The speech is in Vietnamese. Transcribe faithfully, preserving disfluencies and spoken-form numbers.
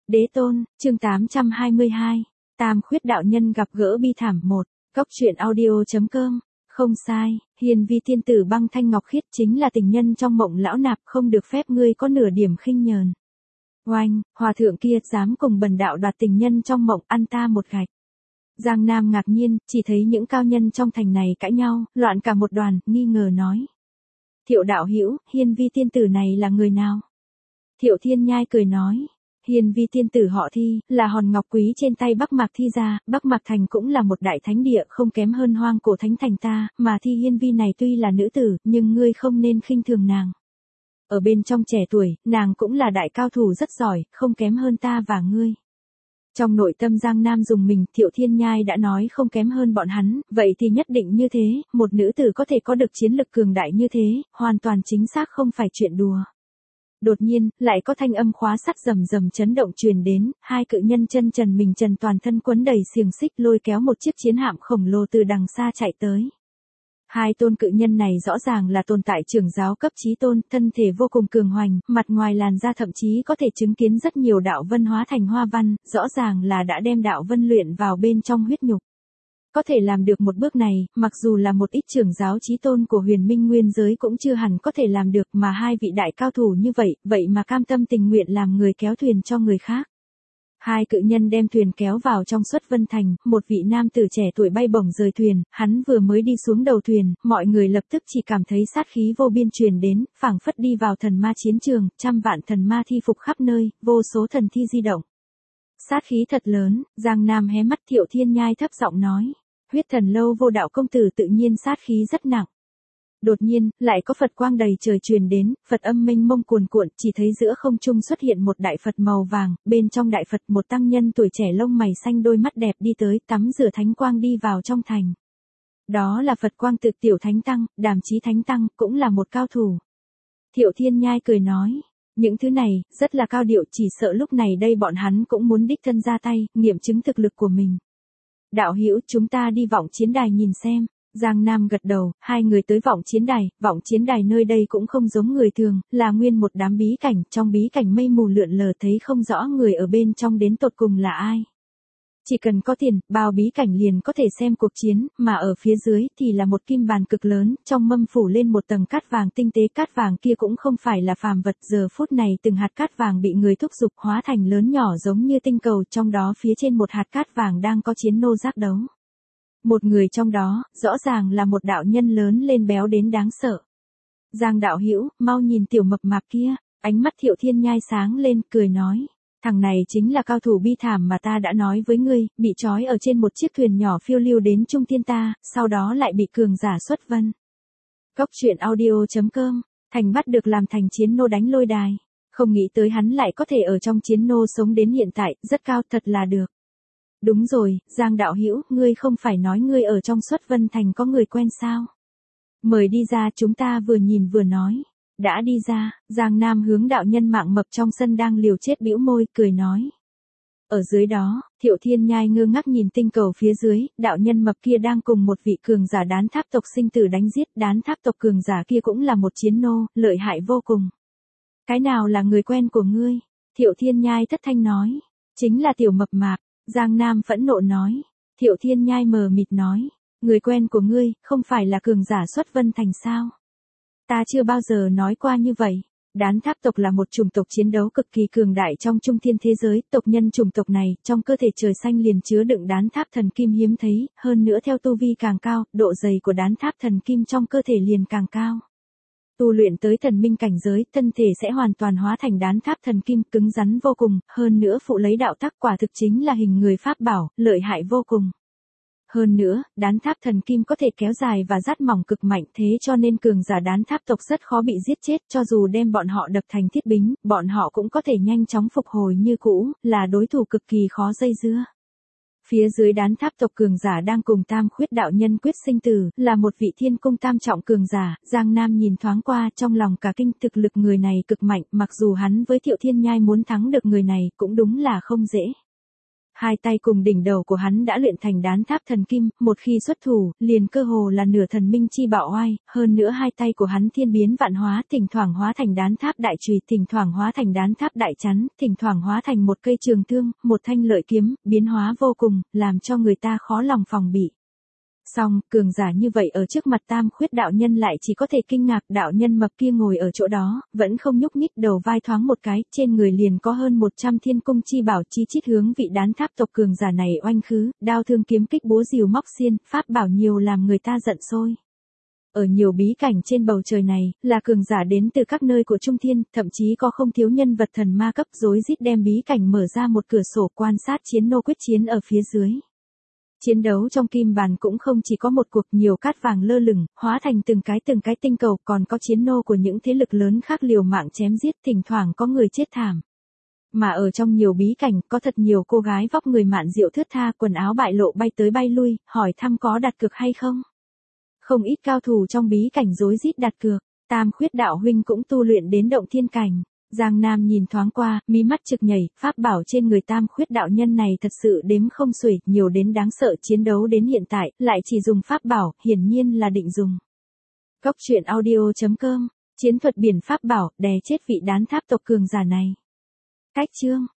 Đế tôn, chương tám trăm hai mươi hai. Tam khuyết đạo nhân gặp gỡ bi thảm một. Cốc truyện audio.com. Không sai, hiền vi tiên tử băng thanh ngọc khiết chính là tình nhân trong mộng lão nạp, không được phép ngươi có nửa điểm khinh nhờn. Oanh, hòa thượng kia dám cùng bần đạo đoạt tình nhân trong mộng, ăn ta một gạch. Giang Nam ngạc nhiên, chỉ thấy những cao nhân trong thành này cãi nhau, loạn cả một đoàn, nghi ngờ nói. Thiệu đạo hữu, hiền vi tiên tử này là người nào? Thiệu Thiên Nhai cười nói. Hiền vi tiên tử họ Thi, là hòn ngọc quý trên tay Bắc Mạc Thi gia, Bắc Mạc Thành cũng là một đại thánh địa không kém hơn hoang cổ thánh thành ta, mà Thi hiên vi này tuy là nữ tử, nhưng ngươi không nên khinh thường nàng. Ở bên trong trẻ tuổi, nàng cũng là đại cao thủ rất giỏi, không kém hơn ta và ngươi. Trong nội tâm Giang Nam dùng mình, Thiệu Thiên Nhai đã nói không kém hơn bọn hắn, vậy thì nhất định như thế, một nữ tử có thể có được chiến lực cường đại như thế, hoàn toàn chính xác không phải chuyện đùa. Đột nhiên, lại có thanh âm khóa sắt rầm rầm chấn động truyền đến, hai cự nhân chân trần mình trần toàn thân quấn đầy xiềng xích lôi kéo một chiếc chiến hạm khổng lồ từ đằng xa chạy tới. Hai tôn cự nhân này rõ ràng là tồn tại trưởng giáo cấp chí tôn, thân thể vô cùng cường hoành, mặt ngoài làn da thậm chí có thể chứng kiến rất nhiều đạo vân hóa thành hoa văn, rõ ràng là đã đem đạo vân luyện vào bên trong huyết nhục. Có thể làm được một bước này, mặc dù là một ít trưởng giáo chí tôn của huyền minh nguyên giới cũng chưa hẳn có thể làm được, mà hai vị đại cao thủ như vậy, vậy mà cam tâm tình nguyện làm người kéo thuyền cho người khác. Hai cự nhân đem thuyền kéo vào trong Xuất Vân Thành, một vị nam tử trẻ tuổi bay bổng rời thuyền, hắn vừa mới đi xuống đầu thuyền, mọi người lập tức chỉ cảm thấy sát khí vô biên truyền đến, phảng phất đi vào thần ma chiến trường, trăm vạn thần ma thi phục khắp nơi, vô số thần thi di động. Sát khí thật lớn, Giang Nam hé mắt. Thiệu Thiên Nhai thấp giọng nói. Huyết thần lâu vô đạo công tử tự nhiên sát khí rất nặng. Đột nhiên, lại có Phật quang đầy trời truyền đến, Phật âm mênh mông cuồn cuộn, chỉ thấy giữa không trung xuất hiện một đại Phật màu vàng, bên trong đại Phật một tăng nhân tuổi trẻ lông mày xanh đôi mắt đẹp đi tới, tắm rửa thánh quang đi vào trong thành. Đó là Phật quang tự tiểu thánh tăng, Đàm Chí thánh tăng, cũng là một cao thủ. Thiệu Thiên Nhai cười nói. Những thứ này, rất là cao điệu, chỉ sợ lúc này đây bọn hắn cũng muốn đích thân ra tay, nghiệm chứng thực lực của mình. Đạo hữu, chúng ta đi vọng chiến đài nhìn xem. Giang Nam gật đầu, hai người tới vọng chiến đài, vọng chiến đài nơi đây cũng không giống người thường, là nguyên một đám bí cảnh, trong bí cảnh mây mù lượn lờ thấy không rõ người ở bên trong đến tột cùng là ai. Chỉ cần có tiền, bao bí cảnh liền có thể xem cuộc chiến, mà ở phía dưới thì là một kim bàn cực lớn, trong mâm phủ lên một tầng cát vàng tinh tế, cát vàng kia cũng không phải là phàm vật, giờ phút này từng hạt cát vàng bị người thúc giục hóa thành lớn nhỏ giống như tinh cầu, trong đó phía trên một hạt cát vàng đang có chiến nô giác đấu. Một người trong đó, rõ ràng là một đạo nhân lớn lên béo đến đáng sợ. Giang đạo hữu, mau nhìn tiểu mập mạp kia, ánh mắt Thiệu Thiên Nhai sáng lên, cười nói. Thằng này chính là cao thủ bi thảm mà ta đã nói với ngươi, bị trói ở trên một chiếc thuyền nhỏ phiêu lưu đến Trung Thiên ta, sau đó lại bị cường giả xuất vân. Cốc truyện audio.com, thành bắt được làm thành chiến nô đánh lôi đài. Không nghĩ tới hắn lại có thể ở trong chiến nô sống đến hiện tại, rất cao, thật là được. Đúng rồi, Giang đạo hữu, ngươi không phải nói ngươi ở trong Xuất Vân Thành có người quen sao? Mời đi ra, chúng ta vừa nhìn vừa nói. Đã đi ra, Giang Nam hướng đạo nhân mạng mập trong sân đang liều chết bĩu môi, cười nói. Ở dưới đó, Thiệu Thiên Nhai ngơ ngác nhìn tinh cầu phía dưới, đạo nhân mập kia đang cùng một vị cường giả đán tháp tộc sinh tử đánh giết, đán tháp tộc cường giả kia cũng là một chiến nô, lợi hại vô cùng. Cái nào là người quen của ngươi? Thiệu Thiên Nhai thất thanh nói. Chính là tiểu mập mạp. Giang Nam phẫn nộ nói. Thiệu Thiên Nhai mờ mịt nói. Người quen của ngươi, không phải là cường giả Xuất Vân Thành sao? Ta chưa bao giờ nói qua như vậy. Đán tháp tộc là một chủng tộc chiến đấu cực kỳ cường đại trong trung thiên thế giới, tộc nhân chủng tộc này, trong cơ thể trời xanh liền chứa đựng đán tháp thần kim hiếm thấy, hơn nữa theo tu vi càng cao, độ dày của đán tháp thần kim trong cơ thể liền càng cao. Tu luyện tới thần minh cảnh giới, thân thể sẽ hoàn toàn hóa thành đán tháp thần kim, cứng rắn vô cùng, hơn nữa phụ lấy đạo tắc, quả thực chính là hình người pháp bảo, lợi hại vô cùng. Hơn nữa, đán tháp thần kim có thể kéo dài và rát mỏng cực mạnh, thế cho nên cường giả đán tháp tộc rất khó bị giết chết, cho dù đem bọn họ đập thành thiết bính, bọn họ cũng có thể nhanh chóng phục hồi như cũ, là đối thủ cực kỳ khó dây dưa. Phía dưới đán tháp tộc cường giả đang cùng Tam khuyết đạo nhân quyết sinh tử, là một vị thiên cung tam trọng cường giả. Giang Nam nhìn thoáng qua, trong lòng cả kinh, thực lực người này cực mạnh, mặc dù hắn với Thiệu Thiên Nhai muốn thắng được người này cũng đúng là không dễ. Hai tay cùng đỉnh đầu của hắn đã luyện thành đán tháp thần kim, một khi xuất thủ, liền cơ hồ là nửa thần minh chi bạo oai, hơn nữa hai tay của hắn thiên biến vạn hóa, thỉnh thoảng hóa thành đán tháp đại chùy, thỉnh thoảng hóa thành đán tháp đại chắn, thỉnh thoảng hóa thành một cây trường thương, một thanh lợi kiếm, biến hóa vô cùng, làm cho người ta khó lòng phòng bị. Song, cường giả như vậy ở trước mặt Tam Khuyết đạo nhân lại chỉ có thể kinh ngạc, đạo nhân mập kia ngồi ở chỗ đó, vẫn không nhúc nhích, đầu vai thoáng một cái, trên người liền có hơn một trăm thiên cung chi bảo chi chít hướng vị đán tháp tộc cường giả này oanh khứ, đao thương kiếm kích búa rìu móc xiên, pháp bảo nhiều làm người ta giận sôi. Ở nhiều bí cảnh trên bầu trời này, là cường giả đến từ các nơi của Trung Thiên, thậm chí có không thiếu nhân vật thần ma cấp rối rít đem bí cảnh mở ra một cửa sổ quan sát chiến nô quyết chiến ở phía dưới. Chiến đấu trong kim bàn cũng không chỉ có một cuộc, nhiều cát vàng lơ lửng, hóa thành từng cái từng cái tinh cầu, còn có chiến nô của những thế lực lớn khác liều mạng chém giết, thỉnh thoảng có người chết thảm. Mà ở trong nhiều bí cảnh, có thật nhiều cô gái vóc người mạn diệu thướt tha, quần áo bại lộ bay tới bay lui, hỏi thăm có đặt cược hay không. Không ít cao thủ trong bí cảnh rối rít đặt cược, Tam Khuyết đạo huynh cũng tu luyện đến động thiên cảnh. Giang Nam nhìn thoáng qua, mí mắt trực nhảy, pháp bảo trên người Tam Khuyết đạo nhân này thật sự đếm không xuể, nhiều đến đáng sợ, chiến đấu đến hiện tại, lại chỉ dùng pháp bảo, hiển nhiên là định dùng. Cốc truyện audio chấm com, chiến thuật biển pháp bảo, đè chết vị đán tháp tộc cường giả này. Cách chương